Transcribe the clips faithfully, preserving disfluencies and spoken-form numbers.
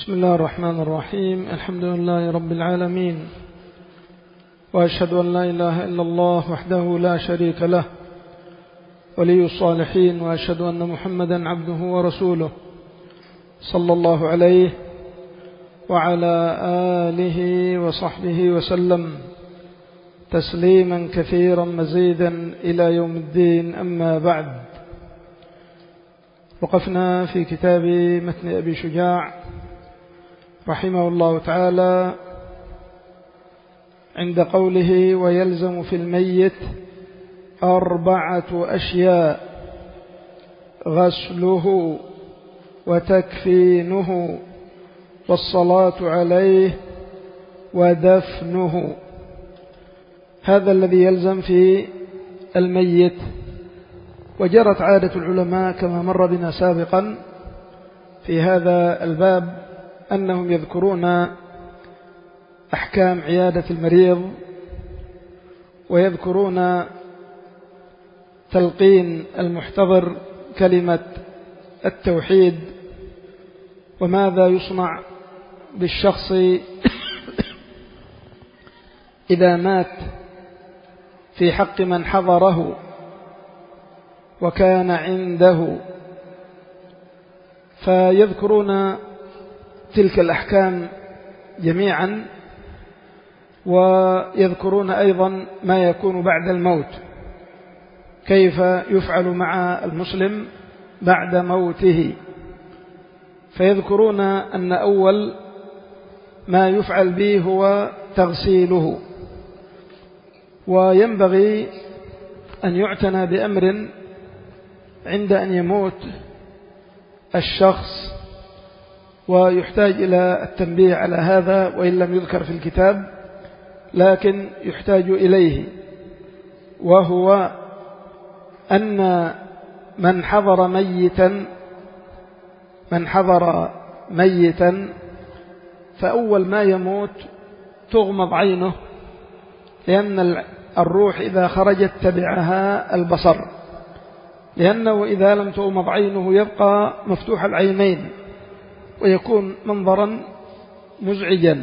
بسم الله الرحمن الرحيم. الحمد لله رب العالمين، وأشهد أن لا إله إلا الله وحده لا شريك له ولي الصالحين، وأشهد أن محمدا عبده ورسوله صلى الله عليه وعلى آله وصحبه وسلم تسليما كثيرا مزيدا إلى يوم الدين. أما بعد، وقفنا في كتاب متن أبي شجاع رحمه الله تعالى عند قوله: ويلزم في الميت أربعة أشياء: غسله وتكفينه والصلاة عليه ودفنه. هذا الذي يلزم في الميت. وجرت عادة العلماء كما مر بنا سابقا في هذا الباب أنهم يذكرون أحكام عيادة المريض، ويذكرون تلقين المحتضر كلمة التوحيد، وماذا يصنع بالشخص إذا مات في حق من حضره وكان عنده. فيذكرون تلك الأحكام جميعا، ويذكرون أيضا ما يكون بعد الموت، كيف يفعل مع المسلم بعد موته. فيذكرون أن أول ما يفعل به هو تغسيله، وينبغي أن يعتنى بأمر عند أن يموت الشخص، ويحتاج إلى التنبيه على هذا وإن لم يذكر في الكتاب، لكن يحتاج إليه، وهو أن من حضر ميتا من حضر ميتا فأول ما يموت تغمض عينه، لأن الروح إذا خرجت تبعها البصر، لأنه إذا لم تغمض عينه يبقى مفتوح العينين ويكون منظرا مزعجا.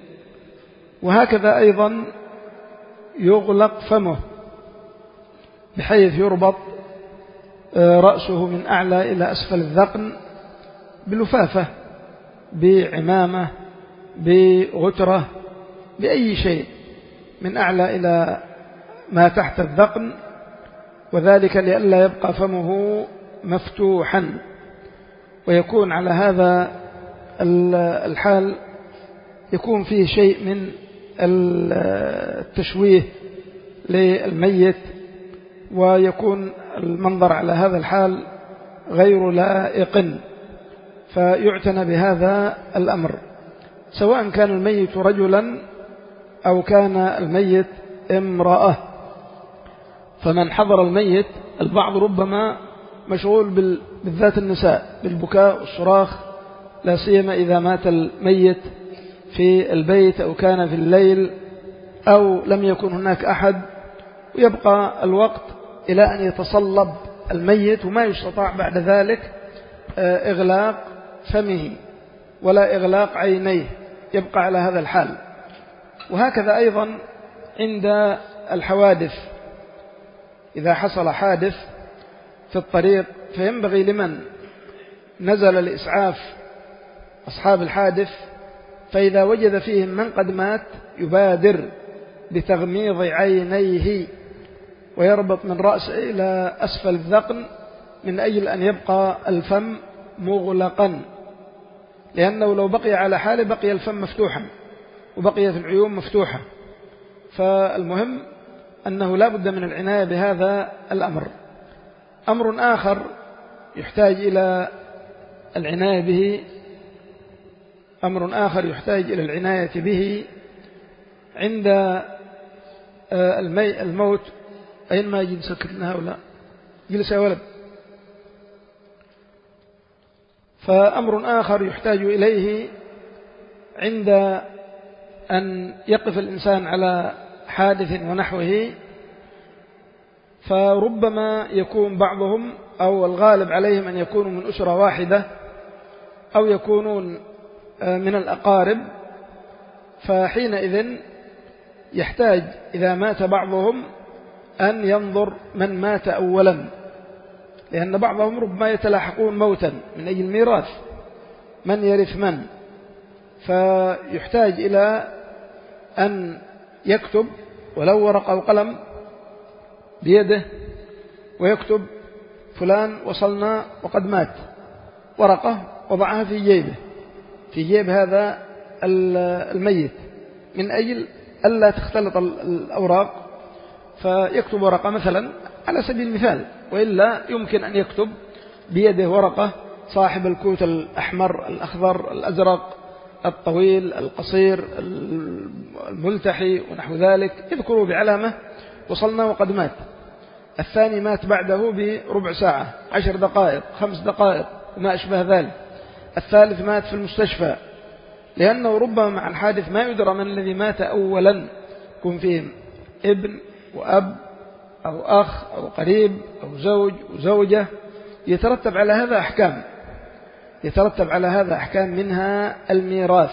وهكذا أيضا يغلق فمه بحيث يربط رأسه من أعلى إلى أسفل الذقن بلفافة، بعمامة، بغترة، بأي شيء من أعلى إلى ما تحت الذقن، وذلك لئلا يبقى فمه مفتوحا، ويكون على هذا الحال يكون فيه شيء من التشويه للميت، ويكون المنظر على هذا الحال غير لائق. فيعتنى بهذا الأمر، سواء كان الميت رجلا أو كان الميت امرأة. فمن حضر الميت، البعض ربما مشغول بالذات النساء بالبكاء والصراخ، لا سيما إذا مات الميت في البيت أو كان في الليل أو لم يكن هناك أحد، ويبقى الوقت إلى أن يتصلب الميت، وما يستطاع بعد ذلك إغلاق فمه ولا إغلاق عينيه، يبقى على هذا الحال. وهكذا أيضا عند الحوادث، إذا حصل حادث في الطريق فينبغي لمن نزل لإسعاف أصحاب الحادث، فإذا وجد فيهم من قد مات يبادر بتغميض عينيه ويربط من رأسه إلى أسفل الذقن من أجل أن يبقى الفم مغلقا، لأنه لو بقي على حاله بقي الفم مفتوحا وبقيت العيون مفتوحة. فالمهم أنه لا بد من العناية بهذا الأمر. أمر آخر يحتاج إلى العناية به أمر آخر يحتاج إلى العناية به عند الموت. أين ما يجي سكتنا هؤلاء؟ جلس يا ولد. فأمر آخر يحتاج إليه عند أن يقف الإنسان على حادث ونحوه، فربما يكون بعضهم أو الغالب عليهم أن يكونوا من أسرة واحدة، أو يكونون من الأقارب، فحينئذ يحتاج إذا مات بعضهم أن ينظر من مات أولا، لأن بعضهم ربما يتلاحقون موتا من أجل الميراث، من يرث من، فيحتاج إلى أن يكتب ولو ورقة وقلم بيده ويكتب فلان وصلنا وقد مات، ورقة وضعها في جيبه في جيب هذا الميت من أجل ألا تختلط الأوراق، فيكتب ورقة مثلا على سبيل المثال، وإلا يمكن أن يكتب بيده ورقة صاحب الكوت الأحمر الأخضر الأزرق الطويل القصير الملتحي ونحو ذلك، يذكره بعلامة وصلنا وقد مات. الثاني مات بعده بربع ساعة عشر دقائق خمس دقائق وما أشبه ذلك. الثالث مات في المستشفى، لأنه ربما مع الحادث ما يدرى من الذي مات أولا، يكون فيهم ابن وأب أو أخ أو قريب أو زوج وزوجة، يترتب على هذا أحكام يترتب على هذا أحكام منها الميراث.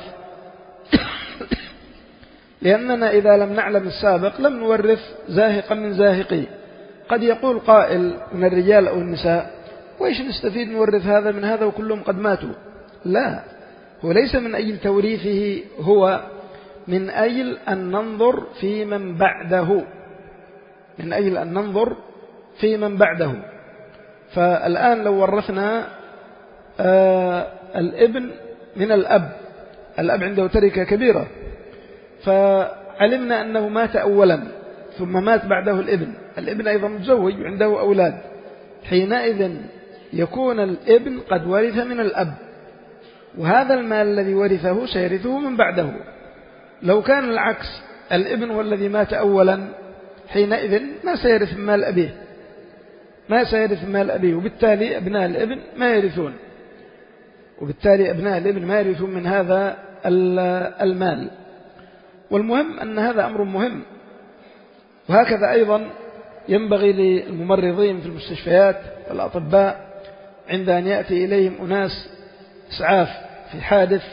لأننا إذا لم نعلم السابق لم نورث زاهقا من زاهقي. قد يقول قائل من الرجال أو النساء: وإيش نستفيد نورث هذا من هذا وكلهم قد ماتوا؟ لا، هو ليس من أجل توريثه، هو من أجل أن ننظر في من بعده من أجل أن ننظر في من بعده. فالآن لو ورثنا آه الابن من الأب، الأب عنده تركة كبيرة، فعلمنا أنه مات أولا ثم مات بعده الابن، الابن أيضا متزوج وعنده أولاد، حينئذ يكون الابن قد ورث من الأب، وهذا المال الذي ورثه سيرثه من بعده. لو كان العكس، الابن هو الذي مات أولا، حينئذ ما سيرث مال أبيه ما سيرث مال أبيه وبالتالي أبناء الابن ما يرثون وبالتالي أبناء الابن ما يرثون من هذا المال. والمهم أن هذا أمر مهم. وهكذا أيضا ينبغي للممرضين في المستشفيات والأطباء عند أن يأتي إليهم أناس إسعاف في حادث،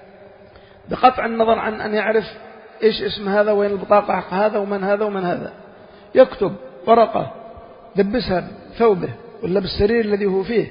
بقطع النظر عن أن يعرف إيش اسم هذا وين البطاقة حق هذا ومن هذا ومن هذا، يكتب ورقة دبسها بثوبه ولا بالسرير الذي هو فيه،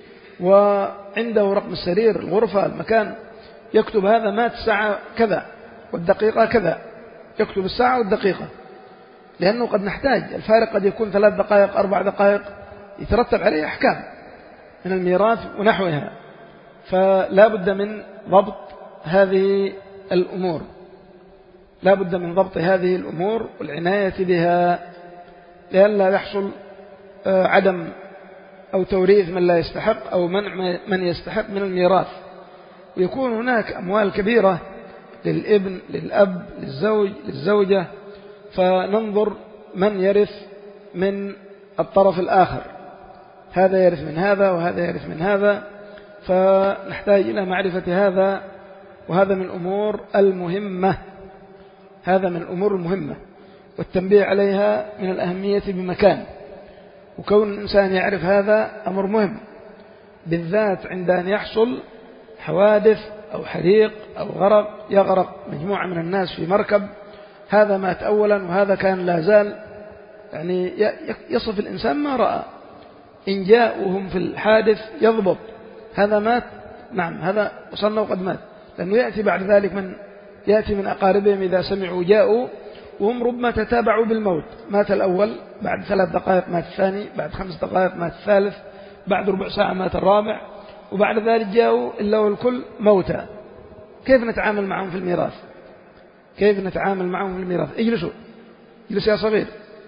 وعنده رقم السرير الغرفة المكان، يكتب هذا مات الساعة كذا والدقيقة كذا، يكتب الساعة والدقيقة، لأنه قد نحتاج، الفارق قد يكون ثلاث دقائق أربع دقائق، يترتب عليه أحكام من الميراث ونحوها. فلا بد من ضبط هذه الأمور لا بد من ضبط هذه الأمور والعناية بها، لئلا يحصل عدم أو توريث من لا يستحق أو منع من يستحق من الميراث، ويكون هناك أموال كبيرة للابن للأب للزوج للزوجة، فننظر من يرث من الطرف الآخر، هذا يرث من هذا وهذا يرث من هذا، فنحتاج إلى معرفة هذا، وهذا من الأمور المهمة هذا من الأمور المهمة والتنبيه عليها من الأهمية بمكان. وكون الإنسان يعرف هذا أمر مهم، بالذات عند أن يحصل حوادث أو حريق أو غرق، يغرق مجموعة من الناس في مركب، هذا مات أولا وهذا كان لا زال، يعني يصف الإنسان ما رأى. إن جاءوهم في الحادث يضبط هذا مات، نعم هذا وصلنا وقد مات، لأنه يأتي بعد ذلك من يأتي من أقاربهم إذا سمعوا جاءوا وهم ربما تتابعوا بالموت، مات الأول، بعد ثلاث دقائق مات الثاني، بعد خمس دقائق مات الثالث، بعد ربع ساعة مات الرابع، وبعد ذلك جاءوا إلا والكل موتى. كيف نتعامل معهم في الميراث؟ كيف نتعامل معهم في الميراث؟ اجلسوا اجلس يا صغير.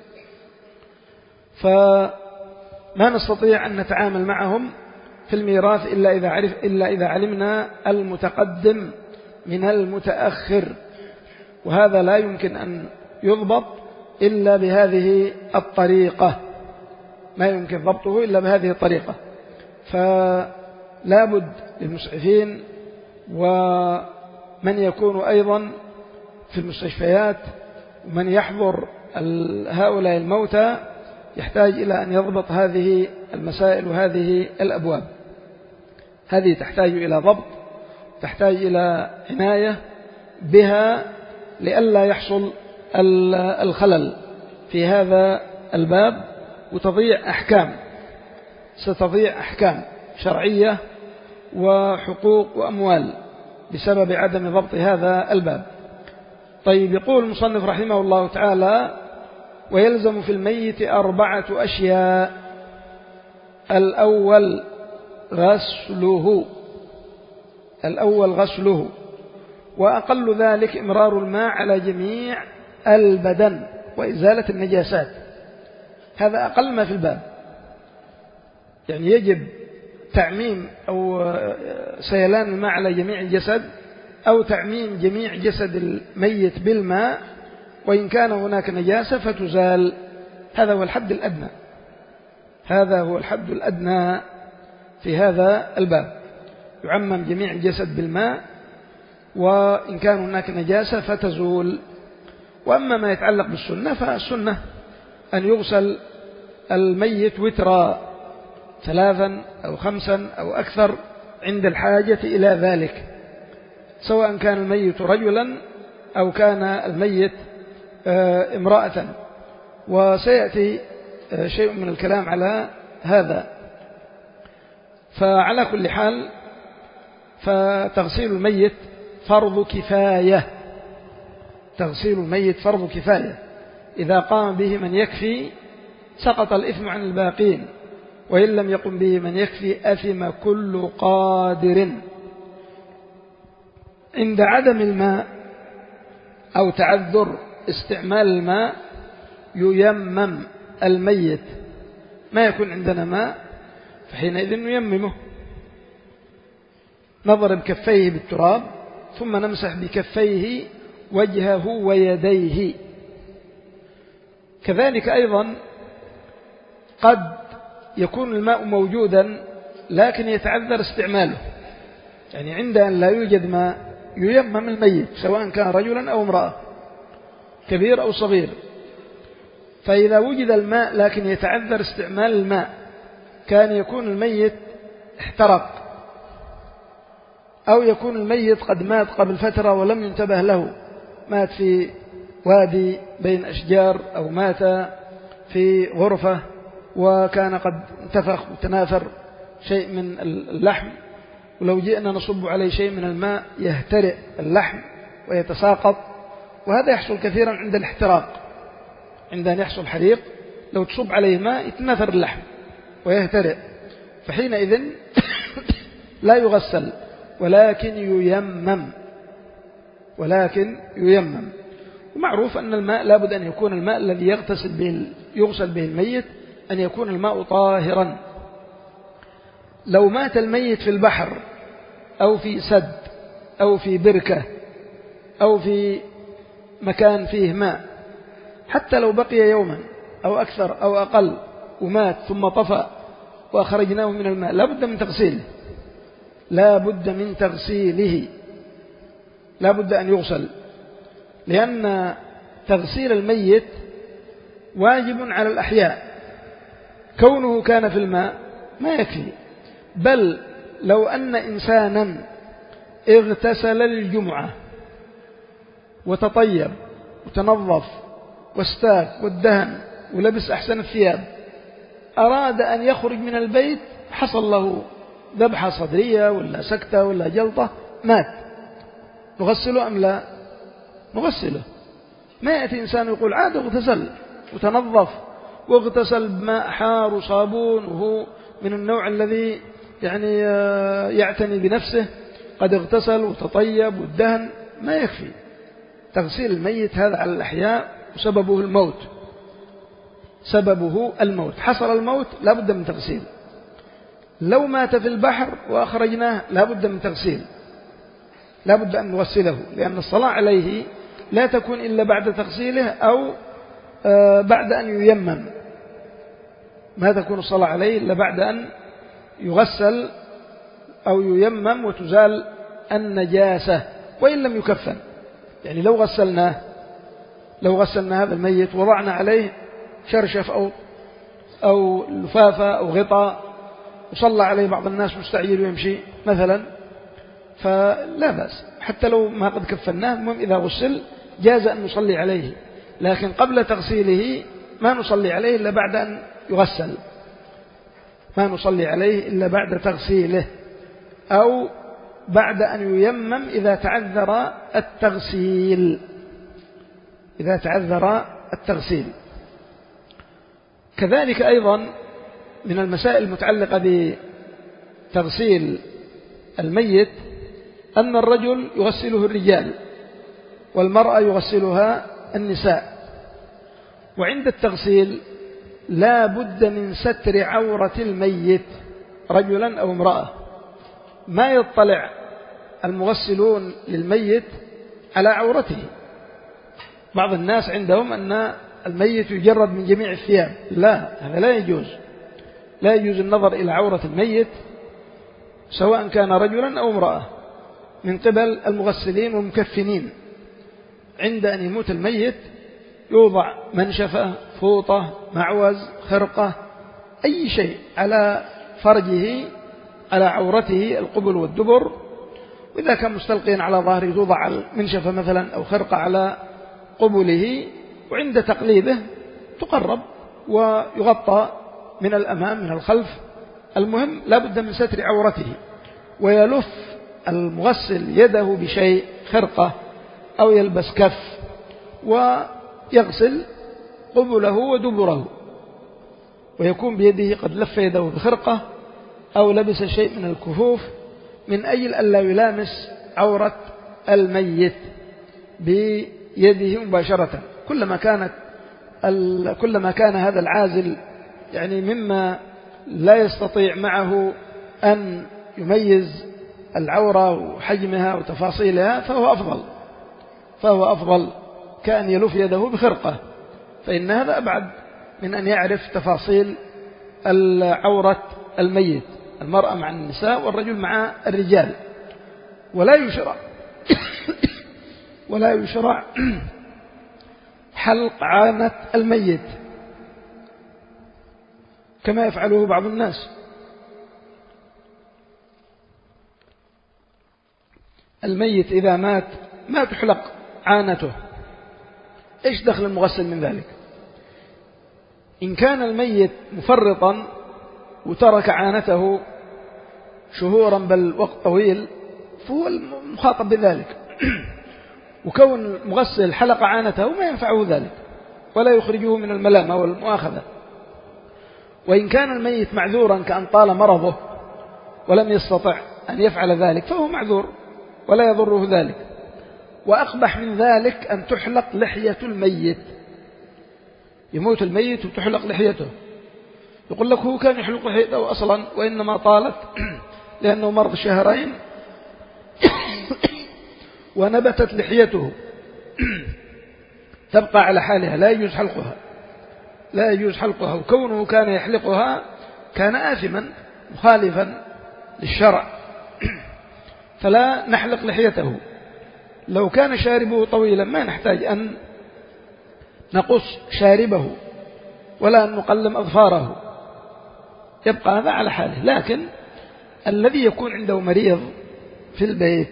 فما نستطيع أن نتعامل معهم في الميراث إلا إذا عرف إلا إذا علمنا المتقدم من المتأخر، وهذا لا يمكن أن يضبط إلا بهذه الطريقة، ما يمكن ضبطه إلا بهذه الطريقة. فلا بد للمسعفين ومن يكون أيضا في المستشفيات ومن يحضر هؤلاء الموتى يحتاج إلى أن يضبط هذه المسائل وهذه الأبواب. هذه تحتاج إلى ضبط تحتاج إلى عناية بها لئلا يحصل الخلل في هذا الباب وتضيع أحكام، ستضيع أحكام شرعية وحقوق وأموال بسبب عدم ضبط هذا الباب. طيب، يقول المصنف رحمه الله تعالى: ويلزم في الميت أربعة أشياء. الأول غسله الأول غسله وأقل ذلك إمرار الماء على جميع البدن وإزالة النجاسات. هذا أقل ما في الباب، يعني يجب تعميم أو سيلان الماء على جميع الجسد أو تعميم جميع جسد الميت بالماء، وإن كان هناك نجاسة فتزال. هذا هو الحد الأدنى هذا هو الحد الأدنى في هذا الباب، يعمم جميع الجسد بالماء، وإن كان هناك نجاسة فتزول. وأما ما يتعلق بالسنة فالسنة أن يغسل الميت وترا، ثلاثا أو خمسا أو أكثر عند الحاجة إلى ذلك، سواء كان الميت رجلا أو كان الميت امرأة، وسيأتي شيء من الكلام على هذا. فعلى كل حال فتغسيل الميت فرض كفاية تغسيل الميت فرض كفاية إذا قام به من يكفي سقط الإثم عن الباقين، وإن لم يقم به من يكفي أثم كل قادر. عند عدم الماء أو تعذر استعمال الماء ييمم الميت. ما يكون عندنا ماء فحينئذ نيممه، نضرب كفيه بالتراب ثم نمسح بكفيه وجهه ويديه. كذلك أيضا قد يكون الماء موجودا لكن يتعذر استعماله، يعني عند أن لا يوجد ماء ييمم الميت سواء كان رجلا أو امرأة، كبير أو صغير. فإذا وجد الماء لكن يتعذر استعمال الماء، كان يكون الميت احترق أو يكون الميت قد مات قبل فترة ولم ينتبه له، مات في وادي بين أشجار أو مات في غرفة وكان قد انتفخ وتناثر شيء من اللحم، ولو جئنا نصب عليه شيء من الماء يهترئ اللحم ويتساقط. وهذا يحصل كثيرا عند الاحتراق، عند أن يحصل حريق لو تصب عليه ماء يتناثر اللحم ويهترئ، فحينئذ لا يغسل ولكن ييمم ولكن ييمم. ومعروف أن الماء لابد أن يكون الماء الذي يغتسل به يغسل به الميت أن يكون الماء طاهرا. لو مات الميت في البحر أو في سد أو في بركة أو في مكان فيه ماء، حتى لو بقي يوما أو أكثر أو أقل ومات ثم طفى وأخرجناه من الماء، لا بد من تغسيله لا بد من تغسيله لا بد أن يغسل، لأن تغسيل الميت واجب على الأحياء. كونه كان في الماء ما يكفي، بل لو أن إنسانا اغتسل للجمعة وتطيب وتنظف واستاك والدهن ولبس أحسن الثياب، أراد أن يخرج من البيت، حصل له ذبحة صدرية ولا سكتة ولا جلطة، مات، نغسله أم لا؟ نغسله. ما يأتي إنسان يقول عاد اغتسل وتنظف واغتسل بماء حار وصابون وهو من النوع الذي يعني يعتني بنفسه، قد اغتسل وتطيب والدهن، ما يكفي. تغسيل الميت هذا على الأحياء وسببه الموت سببه الموت حصل الموت لا بد من تغسيل. لو مات في البحر وأخرجناه لا بد من تغسيل، لا بد أن نغسله، لأن الصلاة عليه لا تكون إلا بعد تغسيله أو بعد أن ييمم، ما تكون الصلاة عليه إلا بعد أن يغسل أو ييمم وتزال النجاسة، وإن لم يكفن. يعني لو غسلناه لو غسلنا هذا الميت وضعنا عليه شرشف أو أو لفافة أو غطاء وصلى عليه بعض الناس مستعجل ويمشي مثلا، فلا بأس حتى لو ما قد كفناه، المهم إذا غسل جاز أن نصلي عليه، لكن قبل تغسيله ما نصلي عليه إلا بعد أن يغسل، ما نصلي عليه إلا بعد تغسيله أو بعد أن ييمم إذا تعذر التغسيل، إذا تعذر التغسيل. كذلك أيضا من المسائل المتعلقة بتغسيل الميت أن الرجل يغسله الرجال والمرأة يغسلها النساء، وعند التغسيل لا بد من ستر عورة الميت رجلا أو امرأة، ما يطلع المغسلون للميت على عورته. بعض الناس عندهم أن الميت يجرد من جميع الثياب، لا، هذا لا يجوز، لا يجوز النظر إلى عورة الميت سواء كان رجلا أو امرأة من قبل المغسلين والمكفنين. عند أن يموت الميت يوضع منشفة، فوطة، معوز، خرقة، أي شيء على فرجه، على عورته القبل والدبر، وإذا كان مستلقيا على ظهره توضع منشفة مثلا أو خرقة على قبله، وعند تقليبه تقرب ويغطى من الأمام من الخلف. المهم لا بد من ستر عورته، ويلف المغسل يده بشيء، خرقة أو يلبس كف، ويغسل قبله ودبره، ويكون بيده قد لف يده بخرقة أو لبس شيء من الكفوف من أجل ألا يلامس عورة الميت بيده مباشرة. كلما كانت كلما كان هذا العازل يعني مما لا يستطيع معه أن يميز العورة وحجمها وتفاصيلها فهو أفضل، فهو أفضل كأن يلف يده بخرقة، فإن هذا أبعد من أن يعرف تفاصيل العورة الميت، المرأة مع النساء والرجل مع الرجال. ولا يشرع ولا يشرع حلق عانة الميت كما يفعله بعض الناس. الميت إذا مات ما تحلق عانته، إيش دخل المغسل من ذلك؟ إن كان الميت مفرطا وترك عانته شهورا بل وقت طويل فهو المخاطب بذلك، وكون المغسل حلق عانته ما ينفعه ذلك ولا يخرجه من الملامة والمؤاخذة. وإن كان الميت معذورا كأن طال مرضه ولم يستطع أن يفعل ذلك فهو معذور ولا يضره ذلك. وأقبح من ذلك أن تحلق لحية الميت، يموت الميت وتحلق لحيته، يقول لك هو كان يحلق لحيته أصلا وإنما طالت لأنه مرض شهرين ونبتت لحيته تبقى على حالها، لا يجوز حلقها، لا يجوز حلقها. وكونه كان يحلقها كان آثما مخالفا للشرع، فلا نحلق لحيته. لو كان شاربه طويلا ما نحتاج أن نقص شاربه ولا أن نقلم أظفاره، يبقى هذا على حاله. لكن الذي يكون عنده مريض في البيت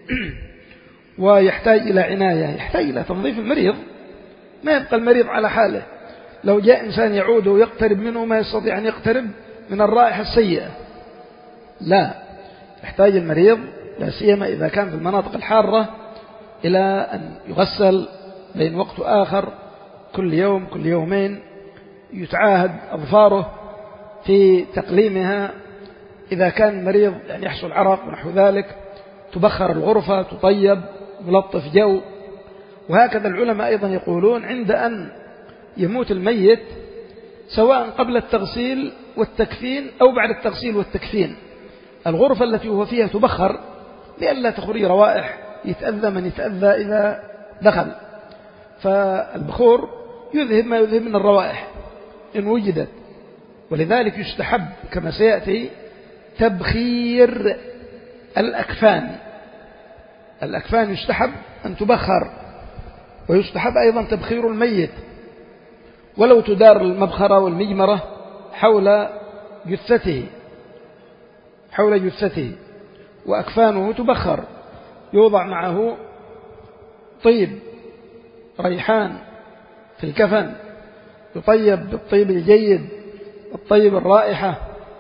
ويحتاج إلى عناية، يحتاج إلى تنظيف المريض، ما يبقى المريض على حاله. لو جاء إنسان يعود ويقترب منه ما يستطيع أن يقترب من الرائحة السيئة، لا، يحتاج المريض لا سيما إذا كان في المناطق الحارة إلى أن يغسل بين وقت آخر كل يوم كل يومين، يتعاهد أظفاره في تقليمها. إذا كان المريض يعني يحصل عرق ونحو ذلك تبخر الغرفة، تطيب، ملطف جو. وهكذا العلماء أيضا يقولون عند أن يموت الميت سواء قبل التغسيل والتكفين أو بعد التغسيل والتكفين الغرفة التي هو فيها تبخر لئلا تخرج روائح يتأذى من يتأذى إذا دخل، فالبخور يذهب ما يذهب من الروائح إن وجدت. ولذلك يستحب كما سيأتي تبخير الأكفان، الأكفان يستحب أن تبخر، ويستحب أيضا تبخير الميت ولو تدار المبخرة والمجمرة حول جثته حول جثته وأكفانه تبخر، يوضع معه طيب ريحان في الكفن، يطيب بالطيب الجيد الطيب الرائحة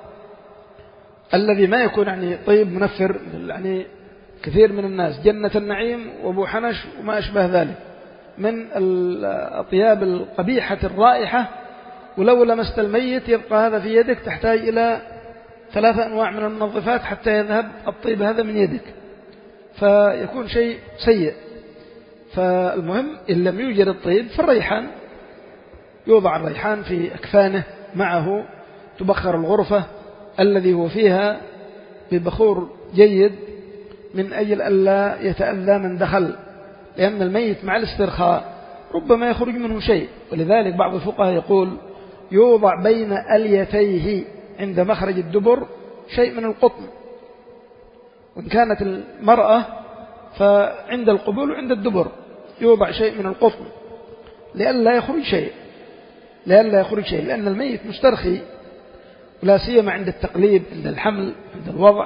الذي ما يكون يعني طيب منفر يعني كثير من الناس، جنة النعيم وابو حنش وما أشبه ذلك من الأطياب القبيحة الرائحة، ولو لمست الميت يبقى هذا في يدك تحتاج إلى ثلاثة أنواع من المنظفات حتى يذهب الطيب هذا من يدك، فيكون شيء سيء. فالمهم إن لم يوجد الطيب فالريحان، يوضع الريحان في أكفانه معه، تبخر الغرفة الذي هو فيها ببخور جيد من أجل ألا يتأذى من دخل، لأن الميت مع الاسترخاء ربما يخرج منه شيء. ولذلك بعض الفقهاء يقول يوضع بين أليتيه عند مخرج الدبر شيء من القطن، وإن كانت المرأة فعند القبول وعند الدبر يوضع شيء من القطن لئلا يخرج شيء لئلا يخرج شيء لأن الميت مسترخي، ولا سيما عند التقليب، عند الحمل، عند الوضع،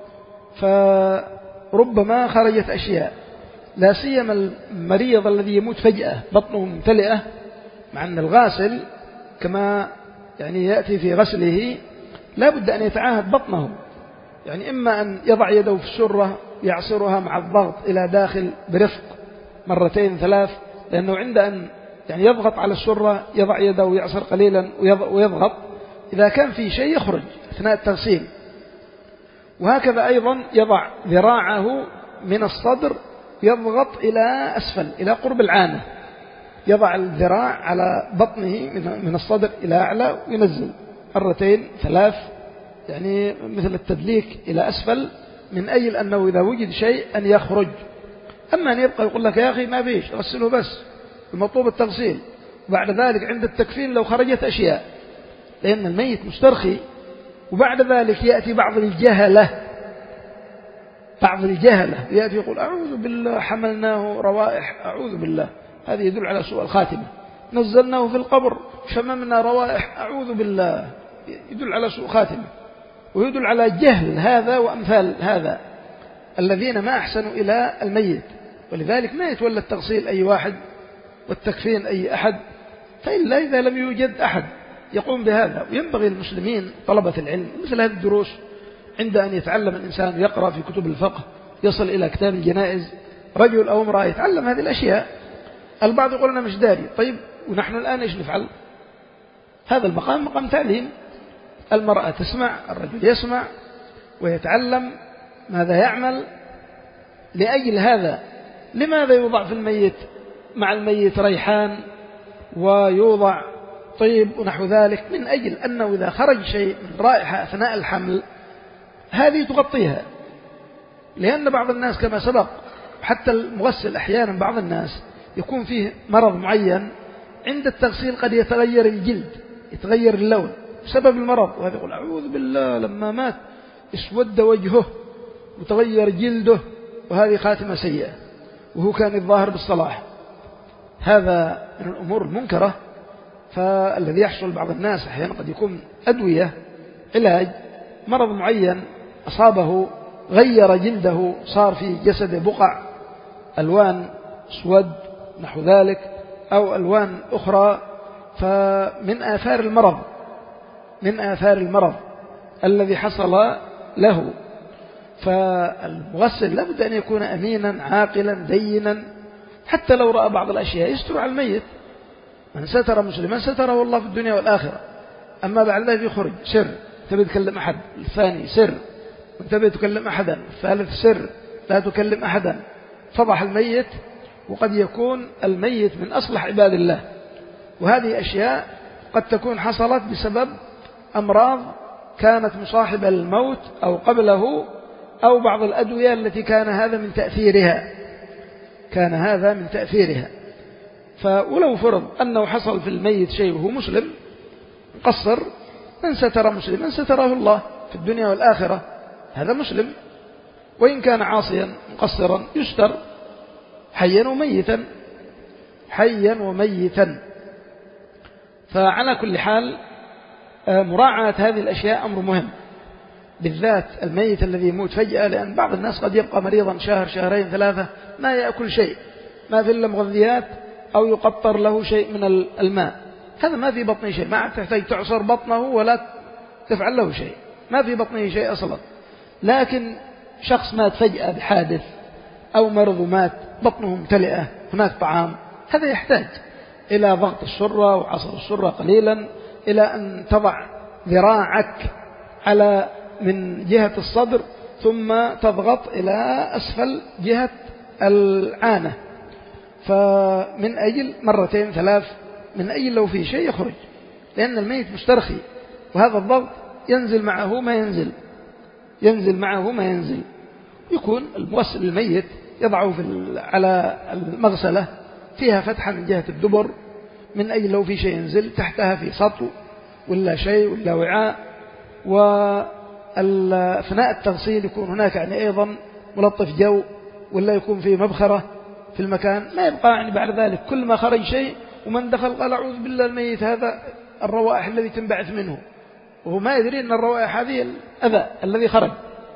فربما خرجت أشياء، لا سيما المريض الذي يموت فجأة بطنه ممتلئة، مع أن الغاسل كما يعني يأتي في غسله لا بد أن يتعاهد بطنه، يعني إما أن يضع يده في السرة يعصرها مع الضغط إلى داخل برفق مرتين ثلاث، لأنه عند أن يعني يضغط على السرة يضع يده ويعصر قليلا ويضغط، إذا كان في شيء يخرج أثناء التغسيل. وهكذا أيضا يضع ذراعه من الصدر يضغط إلى أسفل إلى قرب العانة، يضع الذراع على بطنه من الصدر إلى أعلى وينزل مرتين ثلاث، يعني مثل التدليك إلى أسفل، من أجل أنه إذا وجد شيء أن يخرج. أما أن يبقى يقول لك يا أخي ما فيش غسله بس المطلوب التغسيل، وبعد ذلك عند التكفين لو خرجت أشياء، لأن الميت مسترخي. وبعد ذلك يأتي بعض الجهلة بعض الجهلة يأتي يقول أعوذ بالله حملناه روائح، أعوذ بالله، هذا يدل على سوء الخاتمة. نزلناه في القبر شممنا روائح، أعوذ بالله، يدل على سوء خاتمة ويدل على جهل هذا وأمثال هذا الذين ما أحسنوا إلى الميت. ولذلك ما يتولى التغسيل أي واحد والتكفين أي أحد، فإلا إذا لم يوجد أحد يقوم بهذا. وينبغي المسلمين طلبة العلم مثل هذه الدروس، عند أن يتعلم الإنسان يقرأ في كتب الفقه، يصل إلى كتاب الجنائز، رجل أو امرأة يتعلم هذه الأشياء. البعض يقول أنا مش داري، طيب ونحن الآن إيش نفعل؟ هذا المقام مقام تعليم، المرأة تسمع، الرجل يسمع ويتعلم ماذا يعمل. لأجل هذا لماذا يوضع في الميت مع الميت ريحان ويوضع طيب ونحو ذلك؟ من أجل أنه إذا خرج شيء من رائحة أثناء الحمل هذه تغطيها، لأن بعض الناس كما سبق حتى المغسل أحيانا بعض الناس يكون فيه مرض معين، عند التغسيل قد يتغير الجلد، يتغير اللون بسبب المرض، وهذا يقول أعوذ بالله لما مات اسود وجهه وتغير جلده، وهذه خاتمة سيئة وهو كان الظاهر بالصلاح. هذا من الأمور المنكرة. فالذي يحصل بعض الناس أحيانا قد يكون أدوية علاج مرض معين أصابه، غير جلده، صار في جسده بقع ألوان اسود نحو ذلك أو ألوان أخرى، فمن آثار المرض من آثار المرض الذي حصل له. فالمغسل لابد أن يكون أمينا عاقلا دينا، حتى لو رأى بعض الأشياء يستر على الميت. من ستر مسلما ستره الله في الدنيا والآخرة. أما بعد ذلك يخرج سر، تبي تكلم أحد، الثاني سر، تبي تكلم أحدا، الثالث سر، لا تكلم أحدا، فضح الميت. وقد يكون الميت من أصلح عباد الله، وهذه أشياء قد تكون حصلت بسبب أمراض كانت مصاحبة للموت أو قبله، أو بعض الأدوية التي كان هذا من تأثيرها كان هذا من تأثيرها. فولو فرض أنه حصل في الميت شيء وهو مسلم قصر، من ستر مسلما ستره الله في الدنيا والآخرة، هذا مسلم. وإن كان عاصيا مقصرا يستر حيا وميتا حيا وميتا. فعلى كل حال مراعاة هذه الأشياء أمر مهم. بالذات الميت الذي يموت فجأة، لأن بعض الناس قد يبقى مريضا شهر شهرين ثلاثة ما يأكل شيء، ما في إلا مغذيات أو يقطر له شيء من الماء، هذا ما في بطنه شيء، ما تحتاج تعصر بطنه ولا تفعل له شيء، ما في بطنه شيء أصلا. لكن شخص مات فجأة بحادث أو مرض ومات بطنه ممتلئة، هناك طعام، هذا يحتاج إلى ضغط السرة وعصر السرة قليلا، إلى أن تضع ذراعك على من جهة الصدر ثم تضغط إلى أسفل جهة العانة، فمن أجل مرتين ثلاث، من أجل لو في شيء يخرج، لأن الميت مسترخي، وهذا الضغط ينزل معه ما ينزل ينزل معه ما ينزل. يكون المغسل الميت يضعه في على المغسلة فيها فتحة من جهة الدبر، من أجل لو في شيء ينزل تحتها في سطو ولا شيء ولا وعاء. وأثناء التغسيل يكون هناك يعني أيضا ملطف جو، ولا يكون في مبخرة في المكان، ما يبقى يعني بعد ذلك كل ما خرج شيء ومن دخل قال أعوذ بالله الميت هذا الروائح الذي تنبعث منه، وهو ما يدري أن الروائح هذه الأذى الذي خرج.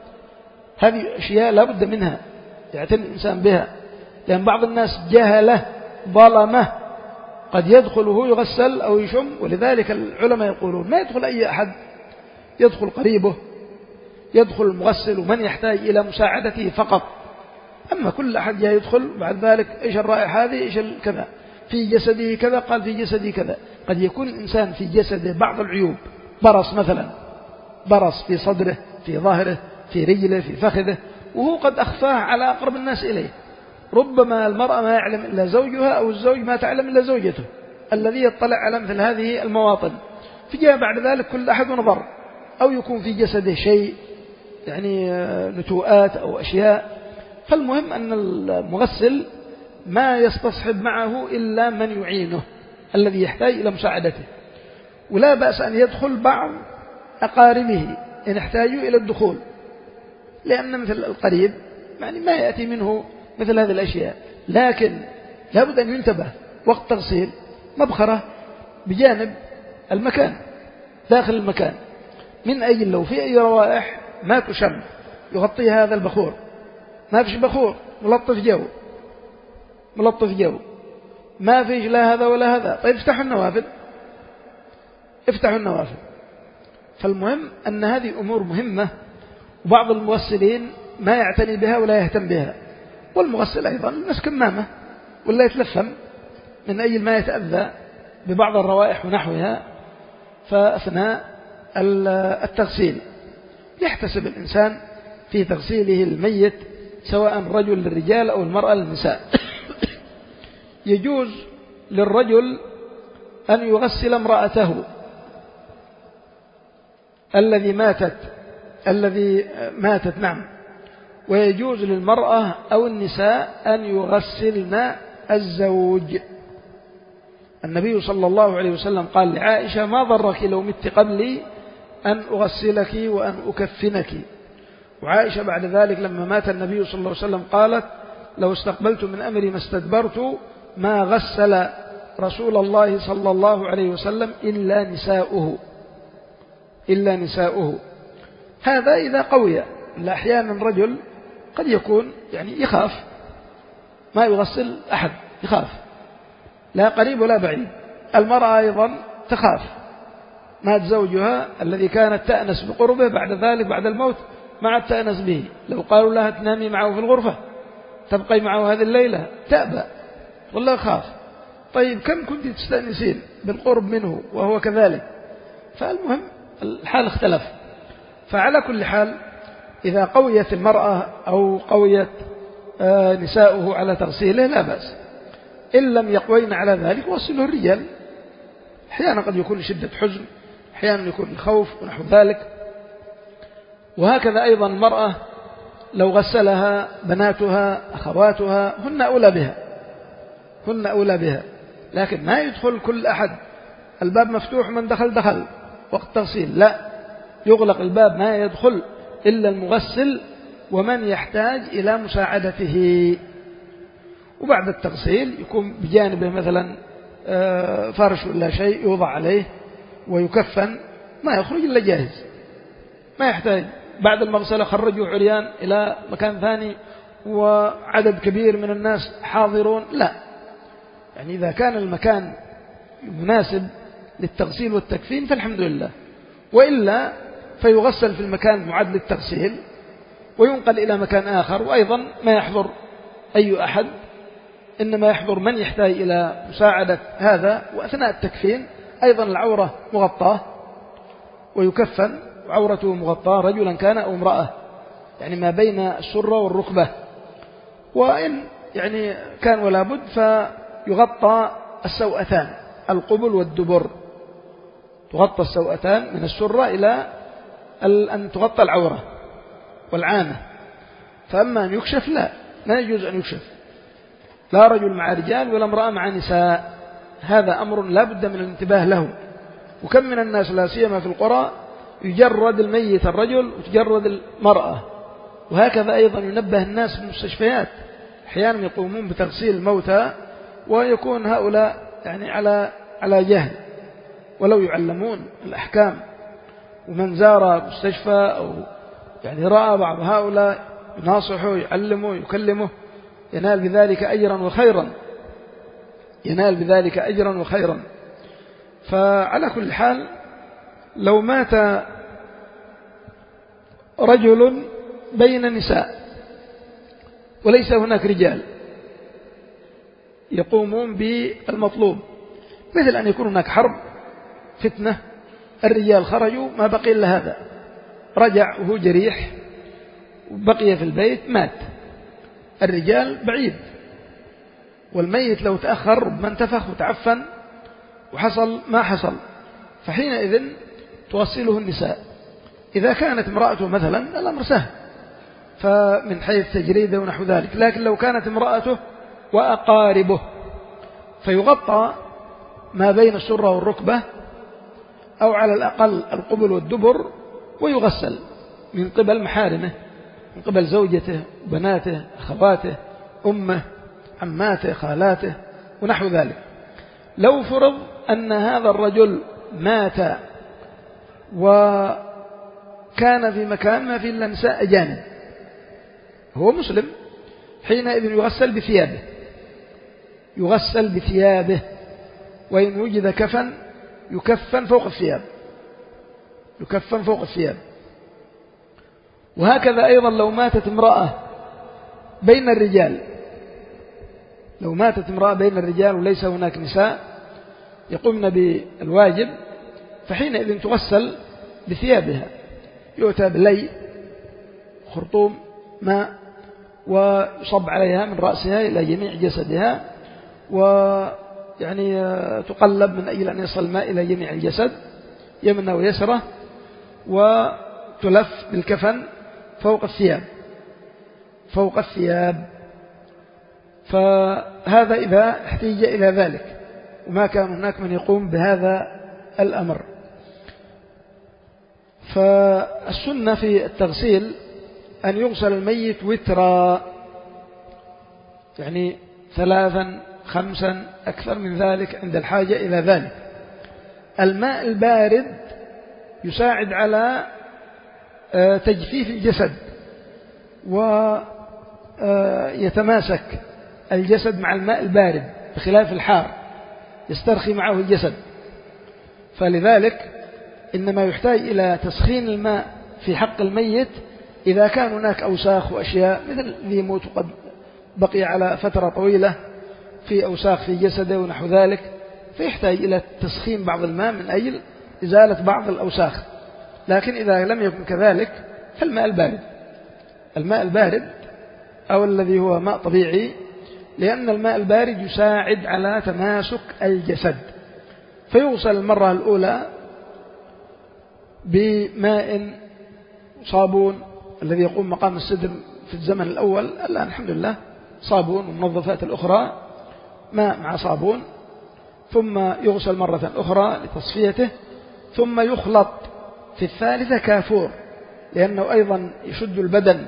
هذه أشياء لا بد منها يعتني الإنسان بها، لأن بعض الناس جهله ظلمه قد يدخل وهو يغسل أو يشم، ولذلك العلماء يقولون ما يدخل أي أحد، يدخل قريبه، يدخل المغسل ومن يحتاج إلى مساعدته فقط، أما كل أحد جاء يدخل بعد ذلك إيش الرائحة هذه إيش كذا في جسده كذا، قال في جسده كذا. قد يكون الإنسان في جسده بعض العيوب، برص مثلا، برص في صدره، في ظهره، في رجله، في فخذه، وهو قد أخفاه على أقرب الناس إليه. ربما المرأة ما يعلم إلا زوجها، أو الزوج ما تعلم إلا زوجته الذي يطلع على مثل هذه المواطن، فجاء بعد ذلك كل أحد ونظر، أو يكون في جسده شيء يعني نتوءات أو أشياء. فالمهم أن المغسل ما يستصحب معه إلا من يعينه الذي يحتاج إلى مساعدته، ولا بأس أن يدخل بعض أقاربه إن احتاجوا إلى الدخول، لأن مثل القريب يعني ما يأتي منه مثل هذه الأشياء. لكن لابد أن ينتبه وقت تغسيل مبخرة بجانب المكان داخل المكان، من أجل لو في أي روائح ما تشم يغطي هذا البخور، ما فيش بخور ملطف جو ملطف جو ما فيش لا هذا ولا هذا، طيب افتحوا النوافذ افتحوا النوافذ. فالمهم أن هذه أمور مهمة، وبعض المغسلين ما يعتني بها ولا يهتم بها، والمغسل أيضا الناس كمامة ولا يتلثم من أجل ما يتأذى ببعض الروائح ونحوها. فأثناء التغسيل يحتسب الإنسان في تغسيله الميت سواء رجل للرجال أو المرأة للنساء. يجوز للرجل أن يغسل امرأته الذي ماتت الذي ماتت نعم، ويجوز للمرأة أو النساء أن يغسلن الزوج. النبي صلى الله عليه وسلم قال لعائشة ما ضرك لو مت قبلي أن أغسلك وأن أكفنك. وعائشة بعد ذلك لما مات النبي صلى الله عليه وسلم قالت لو استقبلت من أمري ما استدبرت ما غسل رسول الله صلى الله عليه وسلم إلا نساؤه إلا نساؤه. هذا إذا قوي، إلا أحيانا رجل قد يكون يعني يخاف ما يغسل أحد، يخاف لا قريب ولا بعيد. المرأة أيضا تخاف، مات زوجها الذي كانت تأنس بقربه، بعد ذلك بعد الموت ما عاد تأنس به، لو قالوا لها تنامي معه في الغرفة تبقي معه هذه الليلة تأبى والله خاف. طيب كم كنت تستأنسين بالقرب منه وهو كذلك؟ فالمهم الحال اختلف. فعلى كل حال إذا قويت المرأة أو قويت نساؤه على تغسيله لا بأس، إن لم يقوين على ذلك وصله الرجال. أحيانا قد يكون شدة حزن، أحيانا يكون خوف ونحو ذلك. وهكذا أيضا المرأة لو غسلها بناتها أخواتها هن أولى بها هن أولى بها لكن ما يدخل كل أحد، الباب مفتوح من دخل دخل وقت تغسيل، لا، يغلق الباب ما يدخل إلا المغسل ومن يحتاج إلى مساعدته. وبعد التغسيل يكون بجانبه مثلا فرش ولا شيء يوضع عليه ويكفن، ما يخرج إلا جاهز، ما يحتاج بعد المغسلة خرجوا عريان إلى مكان ثاني وعدد كبير من الناس حاضرون، لا، يعني إذا كان المكان مناسب للتغسيل والتكفين فالحمد لله، وإلا فيغسل في المكان المعد للتغسيل وينقل إلى مكان آخر. وأيضا ما يحضر أي أحد، إنما يحضر من يحتاج إلى مساعدة هذا. وأثناء التكفين أيضا العورة مغطاة ويكفن وعورته مغطاة، رجلا كان أو امرأة، يعني ما بين السرة والركبة. وإن يعني كان ولا بد فيغطى السوأتان، القبل والدبر، تغطى السوأتان من السرة إلى أن تغطى العورة والعانة. فأما أن يكشف لا، لا يجوز أن يكشف، لا رجل مع رجال ولا امرأة مع نساء، هذا أمر لا بد من الانتباه له. وكم من الناس لا سيما في القرى يجرد الميت الرجل وتجرد المرأة، وهكذا أيضا ينبه الناس في المستشفيات، أحيانا يقومون بتغسيل الموتى ويكون هؤلاء يعني على على جهل ولو يعلمون الأحكام. ومن زار مستشفى أو يعني رأى بعض هؤلاء يناصحه يعلمه يكلمه ينال بذلك أجرا وخيرا، ينال بذلك أجرا وخيرا. فعلى كل حال لو مات رجل بين نساء وليس هناك رجال يقومون بالمطلوب، مثل أن يكون هناك حرب فتنة، الرجال خرجوا ما بقي إلا هذا، رجع وهو جريح وبقي في البيت مات، الرجال بعيد، والميت لو تأخر ما انتفخ وتعفن وحصل ما حصل، فحينئذ توصله النساء. إذا كانت امرأته مثلا الأمر سهل، فمن حيث تجريده ونحو ذلك. لكن لو كانت امرأته وأقاربه فيغطى ما بين السرة والركبة، أو على الأقل القبل والدبر، ويغسل من قبل محارمه، من قبل زوجته بناته أخواته أمه عماته خالاته ونحو ذلك. لو فرض أن هذا الرجل مات وكان في مكان ما فيه إلا نساء أجانب، هو مسلم، حينئذ يغسل بثيابه، يغسل بثيابه، وإن وجد كفن يكفن فوق الثياب، يكفن فوق الثياب. وهكذا أيضا لو ماتت امرأة بين الرجال، لو ماتت امرأة بين الرجال وليس هناك نساء يقومن بالواجب، فحينئذ تغسل بثيابها، يؤتى بلي خرطوم ماء ويصب عليها من رأسها إلى جميع جسدها، ويعني تقلب من أجل أن يصل الماء إلى جميع الجسد يمنى ويسره، وتلف بالكفن فوق الثياب، فوق الثياب. فهذا إذا احتيج إلى ذلك وما كان هناك من يقوم بهذا الأمر. فالسنة في التغسيل أن يغسل الميت وترا، يعني ثلاثا خمسا أكثر من ذلك عند الحاجة إلى ذلك. الماء البارد يساعد على تجفيف الجسد ويتماسك الجسد مع الماء البارد، بخلاف الحار يسترخي معه الجسد. فلذلك إنما يحتاج إلى تسخين الماء في حق الميت إذا كان هناك أوساخ وأشياء، مثل اللي يموت قد بقي على فترة طويلة في أوساخ في جسده ونحو ذلك، فيحتاج إلى تسخين بعض الماء من أجل إزالة بعض الأوساخ. لكن إذا لم يكن كذلك فالماء البارد، الماء البارد أو الذي هو ماء طبيعي، لأن الماء البارد يساعد على تماسك الجسد. فيغسل المرة الأولى بماء صابون الذي يقوم مقام السدر في الزمن الأول، الآن الحمد لله صابون والمنظفات الأخرى ماء مع صابون، ثم يغسل مرة أخرى لتصفيته، ثم يخلط في الثالثة كافور، لأنه أيضا يشد البدن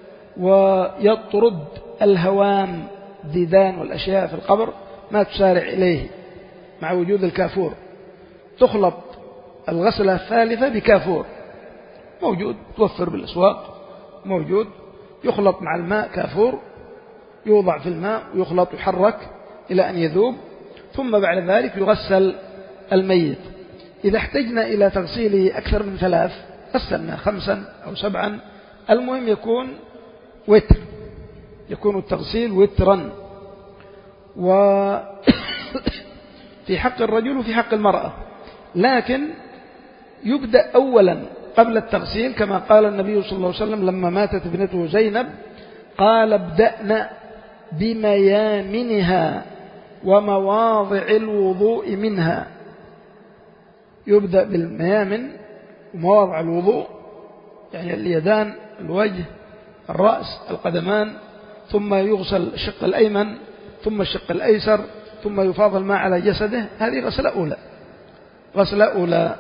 ويطرد الهوام الديدان والأشياء في القبر ما تسارع إليه مع وجود الكافور. تخلط الغسلة الثالثة بكافور موجود، توفر بالأسواق، موجود، يخلط مع الماء كافور، يوضع في الماء ويخلط ويحرك إلى أن يذوب، ثم بعد ذلك يغسل الميت. إذا احتجنا إلى تغسيله أكثر من ثلاث غسلنا خمسا أو سبعا، المهم يكون وتر، يكون التغسيل وترا. وفي حق الرجل وفي حق المرأة، لكن يبدأ أولا قبل التغسيل كما قال النبي صلى الله عليه وسلم لما ماتت ابنته زينب، قال ابدأنا بميامنها ومواضع الوضوء منها. يبدأ بالميامن ومواضع الوضوء، يعني اليدان، الوجه، الرأس، القدمان، ثم يغسل الشق الأيمن ثم الشق الأيسر، ثم يفاض الماء على جسده. هذه غسلة أولى، غسلة أولى.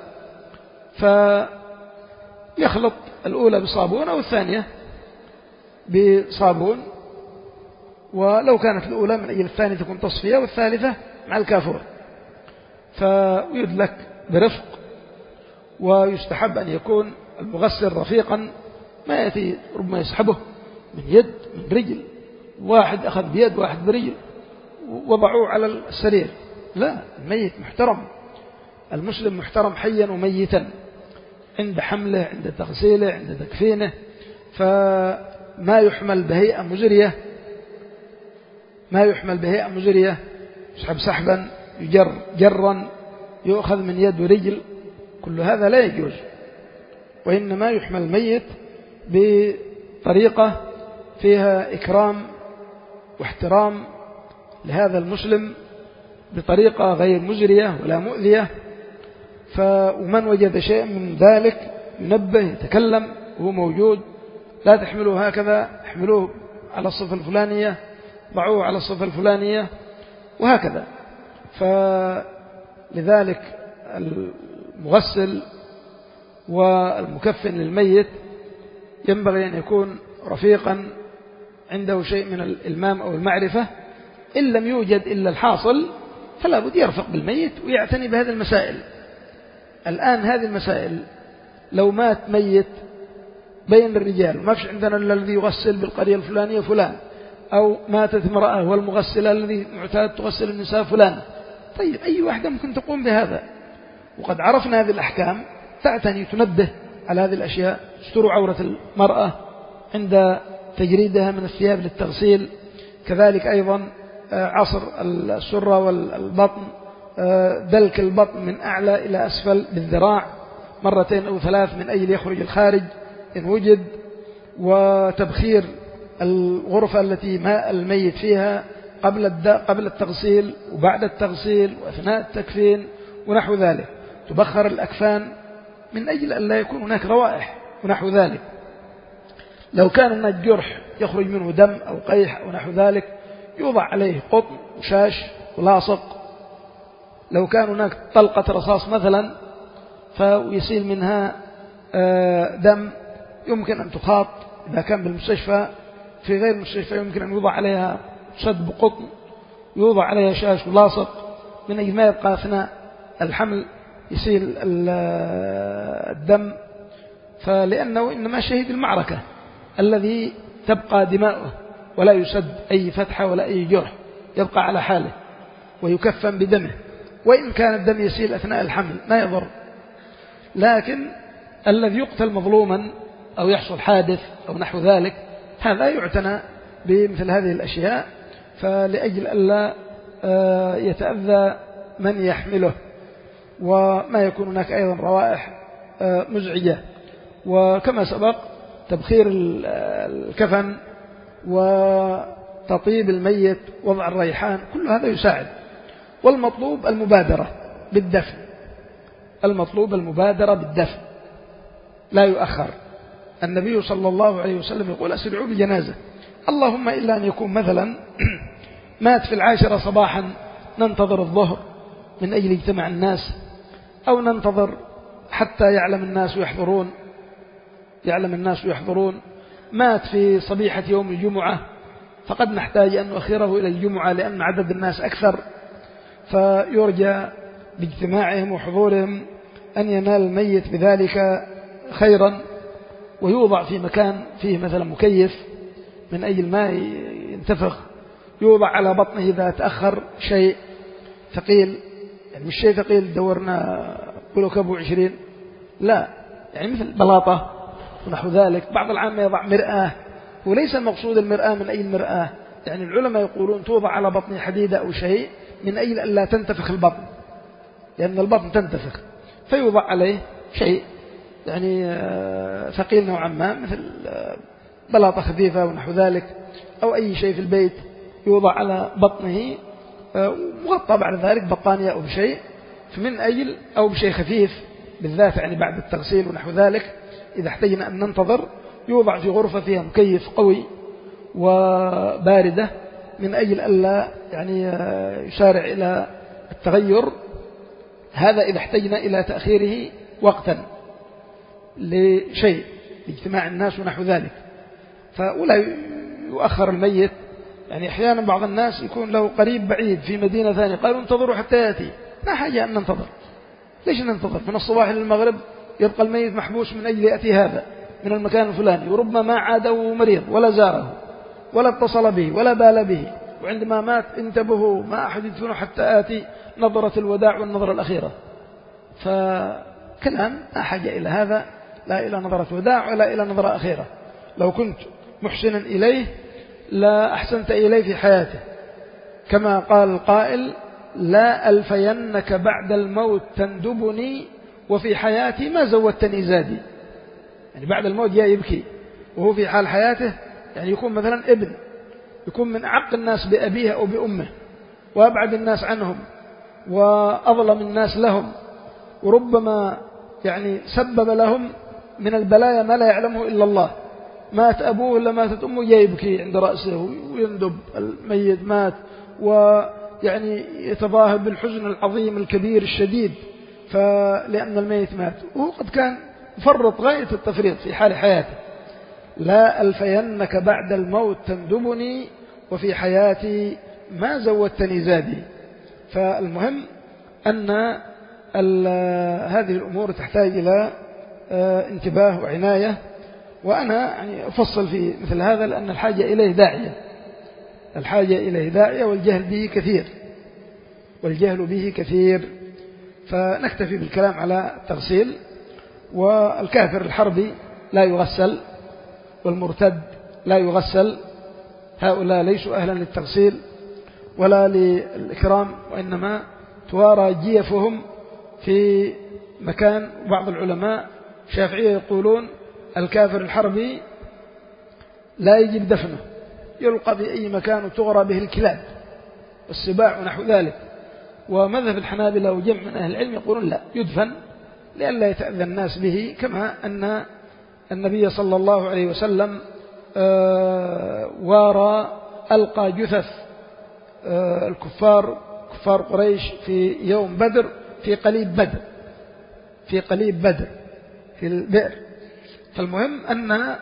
فيخلط الأولى بصابون أو الثانية بصابون، ولو كانت الأولى من أجل الثانية تكون تصفية والثالثة مع الكافور. فيدلك برفق، ويستحب أن يكون المغسل رفيقا، ما يأتي ربما يسحبه من يد من رجل، واحد أخذ بيد واحد برجل وضعوه على السرير. لا، الميت محترم، المسلم محترم حيا وميتا، عند حمله، عند تغسيله، عند تكفينه. فما يحمل بهيئة مزرية، ما يحمل بهيئة مزرية، يسحب سحبا، يجر جرا، يؤخذ من يد ورجل، كل هذا لا يجوز. وإنما يحمل الميت بطريقة فيها إكرام واحترام لهذا المسلم، بطريقة غير مزرية ولا مؤذية. فمن وجد شيء من ذلك ينبه، يتكلم وهو موجود، لا تحملوه هكذا، احملوه على الصفة الفلانية، ضعوه على الصفة الفلانية، وهكذا. فلذلك المغسل والمكفن للميت ينبغي أن يكون رفيقا، عنده شيء من الإلمام أو المعرفة. إن لم يوجد إلا الحاصل فلا بد يرفق بالميت ويعتني بهذه المسائل. الآن هذه المسائل، لو مات ميت بين الرجال ما فيش عندنا الذي يغسل بالقرية الفلانية فلان، أو ماتت امرأة والمغسلة الذي معتاد تغسل النساء فلان، طيب أي واحدة ممكن تقوم بهذا؟ وقد عرفنا هذه الأحكام، تعتني تنبه على هذه الأشياء، ستر عورة المرأة عند تجريدها من الثياب للتغسيل، كذلك أيضا عصر السرة والبطن، دلك البطن من أعلى إلى أسفل بالذراع مرتين أو ثلاث من أجل يخرج الخارج إن وجد، وتبخير الغرفة التي ماء الميت فيها قبل قبل التغسيل وبعد التغسيل وأثناء التكفين ونحو ذلك، تبخر الأكفان من أجل أن لا يكون هناك روائح ونحو ذلك. لو كان هناك جرح يخرج منه دم أو قيح أو نحو ذلك، يوضع عليه قطن وشاش ولاصق. لو كان هناك طلقة رصاص مثلا فيسيل منها دم، يمكن أن تخاط إذا كان بالمستشفى. في غير المستشفى يمكن أن يوضع عليها شد بقطن، يوضع عليها شاش ولاصق من أجل ما يبقى أثناء الحمل يسيل الدم. فلأنه إنما شهد المعركة الذي تبقى دماؤه ولا يسد أي فتحة ولا أي جرح، يبقى على حاله ويكفن بدمه، وإن كان الدم يسيل أثناء الحمل ما يضر. لكن الذي يقتل مظلوما أو يحصل حادث أو نحو ذلك، هذا يعتنى بمثل هذه الأشياء، فلأجل ألا يتأذى من يحمله، وما يكون هناك أيضا روائح مزعجة. وكما سبق تبخير الكفن وتطيب الميت، وضع الريحان، كل هذا يساعد. والمطلوب المبادرة بالدفن، المطلوب المبادرة بالدفن لا يؤخر. النبي صلى الله عليه وسلم يقول أسرعوا بالجنازة، اللهم إلا أن يكون مثلا مات في العاشرة صباحا، ننتظر الظهر من أجل اجتماع الناس، أو ننتظر حتى يعلم الناس ويحضرون يعلم الناس ويحضرون مات في صبيحة يوم الجمعة، فقد نحتاج أن نؤخره إلى الجمعة لأن عدد الناس أكثر، فيرجى باجتماعهم وحضورهم أن ينال الميت بذلك خيرا ويوضع في مكان فيه مثلا مكيف من أي الماء ينتفخ، يوضع على بطنه إذا تأخر شيء ثقيل، يعني مش شيء ثقيل دورنا قلوا كبو عشرين، لا، يعني مثل بلاطة ونحو ذلك. بعض العامة يضع مرآة، وليس المقصود المرآة من أي المرآة، يعني العلماء يقولون توضع على بطن حديدة أو شيء من أجل أن لا تنتفخ البطن، لأن البطن تنتفخ، فيوضع عليه شيء يعني ثقيل نوعا ما مثل بلاطة خفيفة ونحو ذلك، أو أي شيء في البيت يوضع على بطنه مغطى بعد ذلك بطانية أو بشيء، فمن أجل أو بشيء خفيف بالذات يعني بعد التغسيل ونحو ذلك إذا احتجنا أن ننتظر، يوضع في غرفة فيها مكيف قوي وباردة من أجل ألا يعني يسارع إلى التغير. هذا إذا احتجنا إلى تأخيره وقتا لشيء لاجتماع الناس ونحو ذلك، فولا يؤخر الميت. يعني أحيانا بعض الناس يكون له قريب بعيد في مدينة ثانية، قالوا انتظروا حتى يأتي، لا حاجة أن ننتظر، ليش ننتظر؟ من الصباح للمغرب يبقى الميت محبوس من أجل يأتي هذا من المكان الفلاني، وربما ما عاده مريض ولا زاره ولا اتصل به ولا بال به، وعندما مات انتبهوا ما أحد يدفنه حتى آتي نظرة الوداع والنظرة الأخيرة. فكلام لا حاجة إلى هذا، لا إلى نظرة وداع ولا إلى نظرة أخيرة. لو كنت محسنا إليه لا أحسنت إليه في حياته، كما قال القائل: لا ألفينك بعد الموت تندبني وفي حياتي ما زودتني زادي. يعني بعد الموت جاء يبكي وهو في حال حياته، يعني يكون مثلا ابن، يكون من أعق الناس بأبيه أو بأمه وأبعد الناس عنهم وأظلم الناس لهم، وربما يعني سبب لهم من البلايا ما لا يعلمه إلا الله. مات أبوه ولا ماتت أمه جاء يبكي عند رأسه ويندب الميت مات، ويعني يتظاهر بالحزن العظيم الكبير الشديد فلأن الميت مات، وهو قد كان مفرط غاية التفريط في حال حياته. لا ألفينك بعد الموت تندبني وفي حياتي ما زودتني زادي. فالمهم أن هذه الأمور تحتاج إلى انتباه وعناية، وأنا يعني أفصل في مثل هذا لأن الحاجة إليه داعية، الحاجة إليه داعية والجهل به كثير، والجهل به كثير. فنكتفي بالكلام على التغسيل. والكافر الحربي لا يغسل، والمرتد لا يغسل، هؤلاء ليسوا أهلا للتغسيل ولا للإكرام، وإنما توارى جيفهم في مكان. بعض العلماء الشافعية يقولون الكافر الحربي لا يجب دفنه، يلقى في أي مكان وتغرى به الكلاب والسباع ونحو ذلك. ومذهب الحنابلة وجمع من أهل العلم يقولون لا، يدفن لئلا يتأذى الناس به، كما أن النبي صلى الله عليه وسلم وارى ألقى جثث الكفار كفار قريش في يوم بدر في قليب بدر في قليب بدر في البئر. فالمهم أن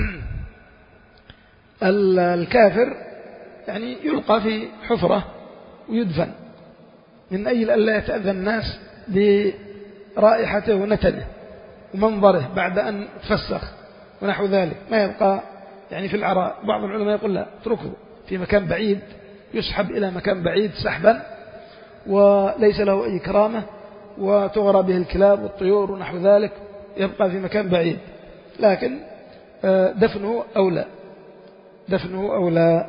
الكافر يعني يلقى في حفرة ويدفن من أجل ألا يتأذى الناس برائحته ونتنه ومنظره بعد أن تفسخ ونحو ذلك، ما يبقى يعني في العراء. بعض العلماء يقول لا، اتركه في مكان بعيد، يسحب إلى مكان بعيد سحبا وليس له أي كرامة، وتغرى به الكلاب والطيور ونحو ذلك، يبقى في مكان بعيد. لكن دفنه أولى، دفنه أولى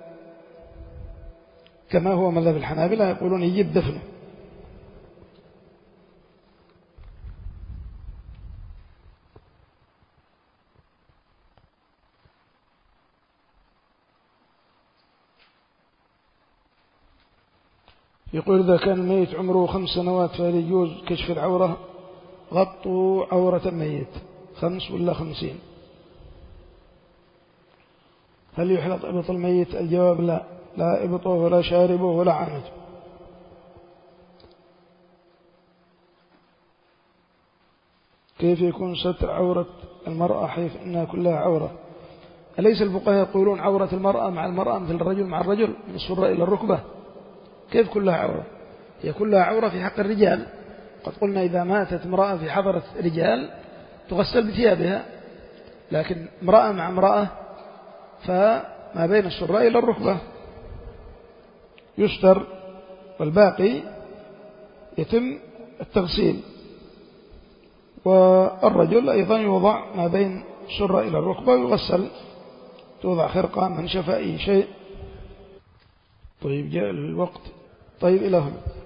كما هو مذهب الحنابلة، يقولون يجب دفنه. يقول إذا كان الميت عمره خمس سنوات فهل يجوز كشف العورة؟ غطوا عورة الميت خمس ولا خمسين. هل يحلق إبط الميت؟ الجواب لا، لا إبطه ولا شاربه ولا عانته. كيف يكون ستر عورة المرأة حيث إنها كلها عورة؟ أليس الفقهاء يقولون عورة المرأة مع المرأة مثل الرجل مع الرجل من السرة إلى الركبة؟ كيف كلها عورة؟ هي كلها عورة في حق الرجال. قد قلنا إذا ماتت امرأة في حضرة رجال تغسل بثيابها، لكن امرأة مع امرأة فما بين السرة إلى الركبة يستر، والباقي يتم التغسيل. والرجل أيضا يوضع ما بين السرة إلى الركبة يغسل، توضع خرقة منشفة أي شيء. طيب جاء الوقت. طيب إلى هنا.